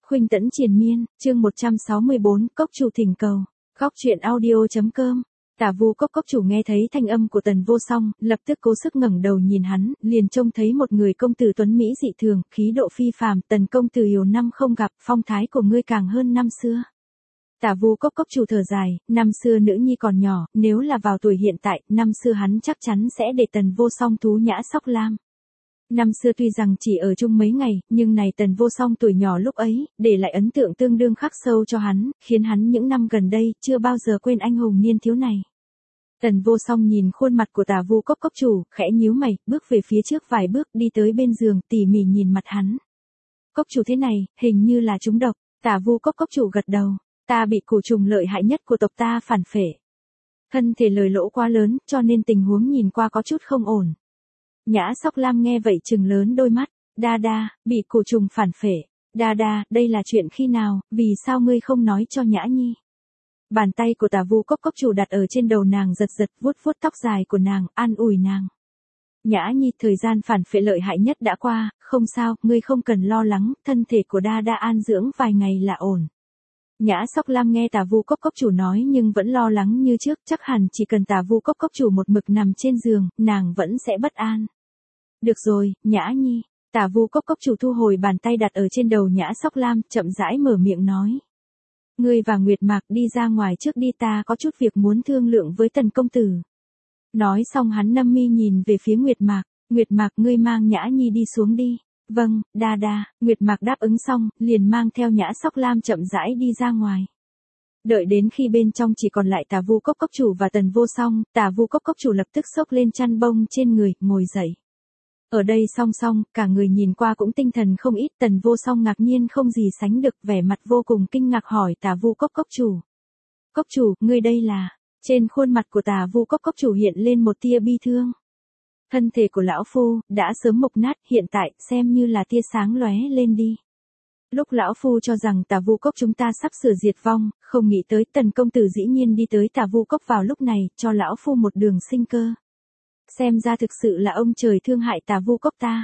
Khuynh Tẫn triền miên, chương 164, cốc chủ thỉnh cầu. Góc truyện audio.com. Tả Vu cốc chủ nghe thấy thanh âm của Tần Vô Song, lập tức cố sức ngẩng đầu nhìn hắn, liền trông thấy một người công tử tuấn mỹ dị thường, khí độ phi phàm. Tần công tử nhiều năm không gặp, phong thái của ngươi càng hơn năm xưa. Tả Vu cốc chủ thở dài, năm xưa nữ nhi còn nhỏ, nếu là vào tuổi hiện tại, năm xưa hắn chắc chắn sẽ để Tần Vô Song thú nhã sóc lam. Năm xưa tuy rằng chỉ ở chung mấy ngày, nhưng này Tần Vô Song tuổi nhỏ lúc ấy, để lại ấn tượng tương đương khắc sâu cho hắn, khiến hắn những năm gần đây, chưa bao giờ quên anh hùng niên thiếu này. Tần Vô Song nhìn khuôn mặt của Tả Vu cốc chủ, khẽ nhíu mày, bước về phía trước vài bước, đi tới bên giường, tỉ mỉ nhìn mặt hắn. Cốc chủ thế này, hình như là trúng độc. Tả Vu cốc chủ gật đầu, ta bị cổ trùng lợi hại nhất của tộc ta phản phệ. Thân thể lời lỗ quá lớn, cho nên tình huống nhìn qua có chút không ổn. Nhã Sóc Lam nghe vậy trừng lớn đôi mắt, đa đa, bị cổ trùng phản phệ, đa đa, đây là chuyện khi nào, vì sao ngươi không nói cho Nhã Nhi? Bàn tay của Tả Vu cốc chủ đặt ở trên đầu nàng giật giật, vuốt vuốt tóc dài của nàng, an ủi nàng. Nhã Nhi, thời gian phản phệ lợi hại nhất đã qua, không sao, ngươi không cần lo lắng, thân thể của đa đa an dưỡng vài ngày là ổn. Nhã Sóc Lam nghe Tả Vu cốc chủ nói nhưng vẫn lo lắng như trước, chắc hẳn chỉ cần Tả Vu cốc chủ một mực nằm trên giường, nàng vẫn sẽ bất an. Được rồi, Nhã Nhi. Tả Vu cốc chủ thu hồi bàn tay đặt ở trên đầu Nhã Sóc Lam, chậm rãi mở miệng nói. Ngươi và Nguyệt Mạc đi ra ngoài trước đi, ta có chút việc muốn thương lượng với Tần công tử. Nói xong hắn nâm mi nhìn về phía Nguyệt Mạc, Nguyệt Mạc ngươi mang Nhã Nhi đi xuống đi. Vâng, đa đa, Nguyệt Mạc đáp ứng xong, liền mang theo Nhã Sóc Lam chậm rãi đi ra ngoài. Đợi đến khi bên trong chỉ còn lại Tả Vu cốc chủ và Tần Vô Song, Tả Vu cốc chủ lập tức xốc lên chăn bông trên người, ngồi dậy. Ở đây song song, cả người nhìn qua cũng tinh thần không ít. Tần Vô Song ngạc nhiên không gì sánh được, vẻ mặt vô cùng kinh ngạc hỏi Tả Vu cốc chủ. Cốc chủ, ngươi đây là... Trên khuôn mặt của Tả Vu cốc chủ hiện lên một tia bi thương. Thân thể của lão phu đã sớm mục nát, hiện tại xem như là tia sáng lóe lên đi. Lúc lão phu cho rằng Tả Vu cốc chúng ta sắp sửa diệt vong, không nghĩ tới Tần công tử dĩ nhiên đi tới Tả Vu cốc vào lúc này, cho lão phu một đường sinh cơ. Xem ra thực sự là ông trời thương hại Tả Vu cốc ta.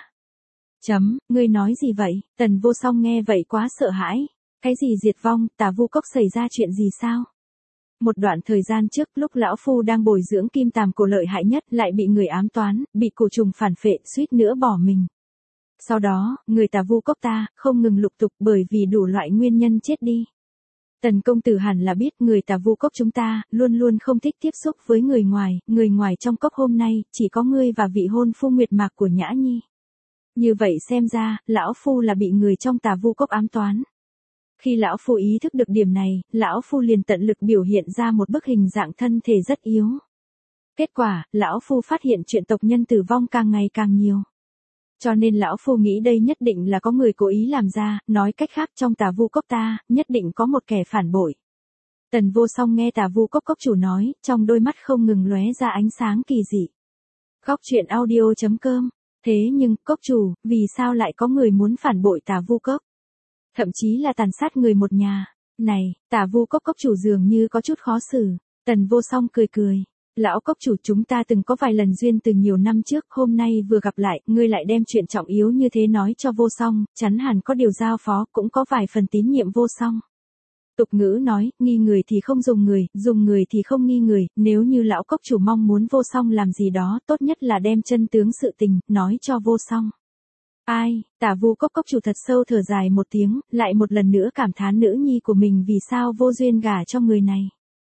Ngươi nói gì vậy? Tần Vô Song nghe vậy quá sợ hãi. Cái gì diệt vong, Tả Vu cốc xảy ra chuyện gì sao? Một đoạn thời gian trước, lúc lão phu đang bồi dưỡng kim tàm cổ lợi hại nhất, lại bị người ám toán, bị cổ trùng phản phệ, suýt nữa bỏ mình. Sau đó, người Tả Vu cốc ta không ngừng lục tục bởi vì đủ loại nguyên nhân chết đi. Tần công tử hẳn là biết người Tả Vu cốc chúng ta luôn luôn không thích tiếp xúc với người ngoài trong cốc hôm nay chỉ có ngươi và vị hôn phu Nguyệt Mạc của Nhã Nhi. Như vậy xem ra, lão phu là bị người trong Tả Vu cốc ám toán. Khi lão phu ý thức được điểm này, lão phu liền tận lực biểu hiện ra một bức hình dạng thân thể rất yếu. Kết quả, lão phu phát hiện chuyện tộc nhân tử vong càng ngày càng nhiều. Cho nên lão phu nghĩ đây nhất định là có người cố ý làm ra, nói cách khác trong Tả Vu cốc ta, nhất định có một kẻ phản bội. Tần Vô Song nghe Tả Vu cốc chủ nói, trong đôi mắt không ngừng lóe ra ánh sáng kỳ dị. Góc truyện audio.com. Thế nhưng, cốc chủ, vì sao lại có người muốn phản bội Tả Vu cốc? Thậm chí là tàn sát người một nhà. Này, Tả Vu cốc chủ dường như có chút khó xử. Tần Vô Song cười cười. Lão cốc chủ, chúng ta từng có vài lần duyên từ nhiều năm trước, hôm nay vừa gặp lại, ngươi lại đem chuyện trọng yếu như thế nói cho Vô Song, chắn hẳn có điều giao phó, cũng có vài phần tín nhiệm Vô Song. Tục ngữ nói, nghi người thì không dùng người thì không nghi người, nếu như lão cốc chủ mong muốn Vô Song làm gì đó, tốt nhất là đem chân tướng sự tình, nói cho Vô Song. Ai, Tả Vu cốc chủ thật sâu thở dài một tiếng, lại một lần nữa cảm thán nữ nhi của mình vì sao vô duyên gả cho người này.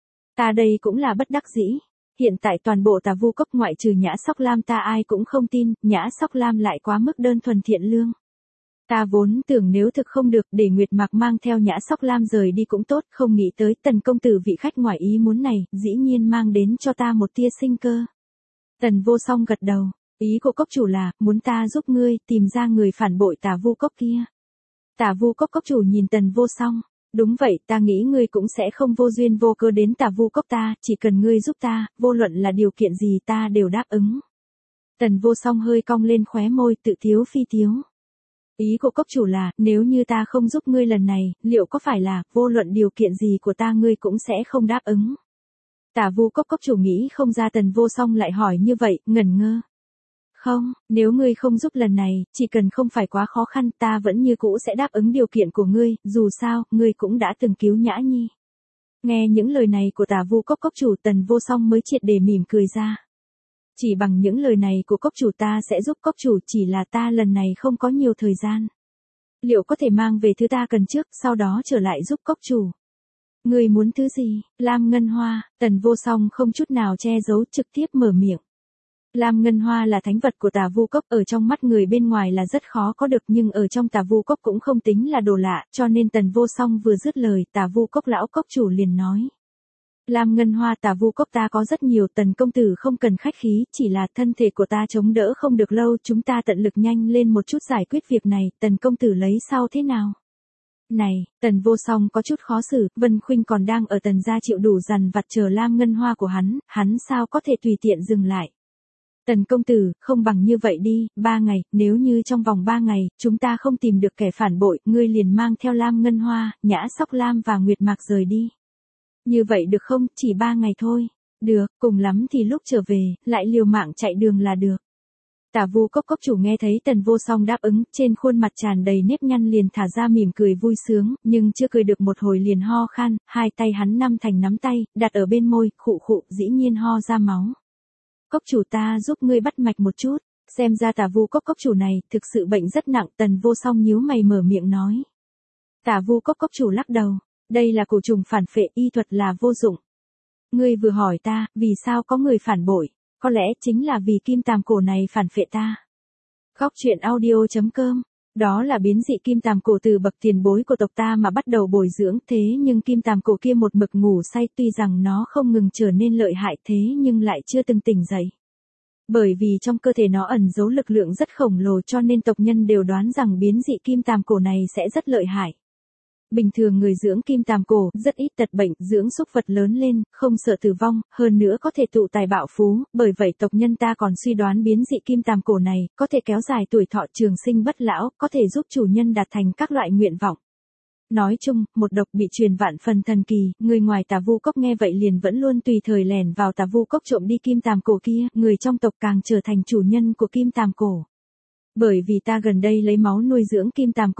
Ta đây cũng là bất đắc dĩ. Hiện tại toàn bộ Tả Vu cốc ngoại trừ Nhã Sóc Lam ta ai cũng không tin, Nhã Sóc Lam lại quá mức đơn thuần thiện lương. Ta vốn tưởng nếu thực không được để Nguyệt Mạc mang theo Nhã Sóc Lam rời đi cũng tốt, không nghĩ tới Tần công tử vị khách ngoài ý muốn này, dĩ nhiên mang đến cho ta một tia sinh cơ. Tần Vô Song gật đầu, ý của cốc chủ là, muốn ta giúp ngươi tìm ra người phản bội Tả Vu cốc kia. Tả Vu cốc chủ nhìn Tần Vô Song. Đúng vậy, ta nghĩ ngươi cũng sẽ không vô duyên vô cớ đến Tả Vu cốc ta, chỉ cần ngươi giúp ta, vô luận là điều kiện gì ta đều đáp ứng. Tần Vô Song hơi cong lên khóe môi, tự tiếu phi tiếu. Ý của cốc chủ là, nếu như ta không giúp ngươi lần này, liệu có phải là, vô luận điều kiện gì của ta ngươi cũng sẽ không đáp ứng? Tả Vu cốc chủ nghĩ không ra Tần Vô Song lại hỏi như vậy, ngẩn ngơ. Không, nếu ngươi không giúp lần này, chỉ cần không phải quá khó khăn ta vẫn như cũ sẽ đáp ứng điều kiện của ngươi, dù sao, ngươi cũng đã từng cứu Nhã Nhi. Nghe những lời này của Tả Vu Cốc chủ Tần Vô Song mới triệt để mỉm cười ra. Chỉ bằng những lời này của cốc chủ ta sẽ giúp cốc chủ, chỉ là ta lần này không có nhiều thời gian. Liệu có thể mang về thứ ta cần trước, sau đó trở lại giúp cốc chủ? Ngươi muốn thứ gì? Lam Ngân Hoa, Tần Vô Song không chút nào che giấu trực tiếp mở miệng. Lam Ngân Hoa là thánh vật của Tả Vu Cốc, ở trong mắt người bên ngoài là rất khó có được nhưng ở trong Tả Vu Cốc cũng không tính là đồ lạ, cho nên Tần Vô Song vừa dứt lời, Tả Vu Cốc lão cốc chủ liền nói. Lam Ngân Hoa Tả Vu Cốc ta có rất nhiều, Tần công tử không cần khách khí, chỉ là thân thể của ta chống đỡ không được lâu, chúng ta tận lực nhanh lên một chút giải quyết việc này, Tần công tử lấy sau thế nào? Này, Tần Vô Song có chút khó xử, Vân Khuynh còn đang ở Tần gia chịu đủ dằn vặt chờ Lam Ngân Hoa của hắn sao có thể tùy tiện dừng lại. Tần công tử, không bằng như vậy đi, 3 ngày, nếu như trong vòng 3 ngày, chúng ta không tìm được kẻ phản bội, ngươi liền mang theo Lam Ngân Hoa, Nhã Sóc Lam và Nguyệt Mạc rời đi. Như vậy được không, chỉ 3 ngày thôi. Được, cùng lắm thì lúc trở về, lại liều mạng chạy đường là được. Tả Vu Cốc chủ nghe thấy Tần Vô Song đáp ứng, trên khuôn mặt tràn đầy nếp nhăn liền thả ra mỉm cười vui sướng, nhưng chưa cười được một hồi liền ho khan, hai tay hắn nắm thành nắm tay, đặt ở bên môi, khụ khụ, dĩ nhiên ho ra máu. Cốc chủ ta giúp ngươi bắt mạch một chút, xem ra Tả Vu Cốc chủ này thực sự bệnh rất nặng, Tần Vô Song nhíu mày mở miệng nói. Tả Vu Cốc chủ lắc đầu, đây là cổ trùng phản phệ, y thuật là vô dụng. Ngươi vừa hỏi ta, vì sao có người phản bội, có lẽ chính là vì kim tàm cổ này phản phệ ta. Góc truyện audio.com, đó là biến dị kim tàm cổ từ bậc tiền bối của tộc ta mà bắt đầu bồi dưỡng, thế nhưng kim tàm cổ kia một mực ngủ say, tuy rằng nó không ngừng trở nên lợi hại thế nhưng lại chưa từng tỉnh dậy. Bởi vì trong cơ thể nó ẩn giấu lực lượng rất khổng lồ cho nên tộc nhân đều đoán rằng biến dị kim tàm cổ này sẽ rất lợi hại. Bình thường người dưỡng kim tàm cổ rất ít tật bệnh, dưỡng súc vật lớn lên, không sợ tử vong, hơn nữa có thể tụ tài bạo phú, bởi vậy tộc nhân ta còn suy đoán biến dị kim tàm cổ này có thể kéo dài tuổi thọ, trường sinh bất lão, có thể giúp chủ nhân đạt thành các loại nguyện vọng. Nói chung, một độc bị truyền vạn phần thần kỳ, người ngoài Tả Vu Cốc nghe vậy liền vẫn luôn tùy thời lẻn vào Tả Vu Cốc trộm đi kim tàm cổ kia, người trong tộc càng trở thành chủ nhân của kim tàm cổ. Bởi vì ta gần đây lấy máu nuôi dưỡng kim tàm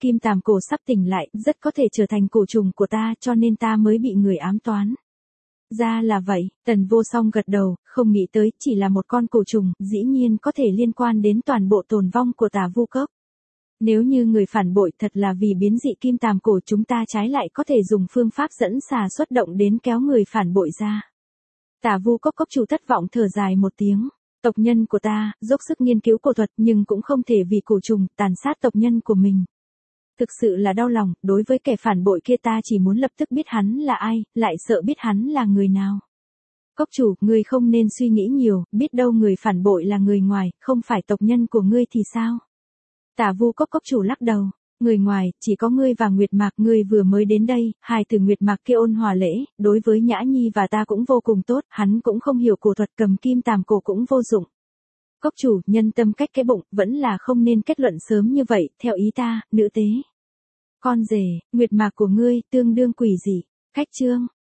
cổ sắp tỉnh lại, rất có thể trở thành cổ trùng của ta, cho nên ta mới bị người ám toán. Ra là vậy, Tần Vô Song gật đầu, không nghĩ tới, chỉ là một con cổ trùng, dĩ nhiên có thể liên quan đến toàn bộ tồn vong của Tả Vu Cốc. Nếu như người phản bội thật là vì biến dị kim tàm cổ, chúng ta trái lại có thể dùng phương pháp dẫn xà xuất động đến kéo người phản bội ra. Tả Vu Cốc chủ thất vọng thở dài một tiếng. Tộc nhân của ta, dốc sức nghiên cứu cổ thuật nhưng cũng không thể vì cổ trùng, tàn sát tộc nhân của mình. Thực sự là đau lòng, đối với kẻ phản bội kia ta chỉ muốn lập tức biết hắn là ai, lại sợ biết hắn là người nào. Cốc chủ, ngươi không nên suy nghĩ nhiều, biết đâu người phản bội là người ngoài, không phải tộc nhân của ngươi thì sao? Tả Vu Cốc chủ lắc đầu. Người ngoài, chỉ có ngươi và Nguyệt Mạc, ngươi vừa mới đến đây, hai từ Nguyệt Mạc kia ôn hòa lễ, đối với Nhã Nhi và ta cũng vô cùng tốt, hắn cũng không hiểu cổ thuật, cầm kim tàm cổ cũng vô dụng. Cốc chủ, nhân tâm cách cái bụng, vẫn là không nên kết luận sớm như vậy, theo ý ta, nữ tế. Con rể, Nguyệt Mạc của ngươi, tương đương quỷ dị. Khách chương.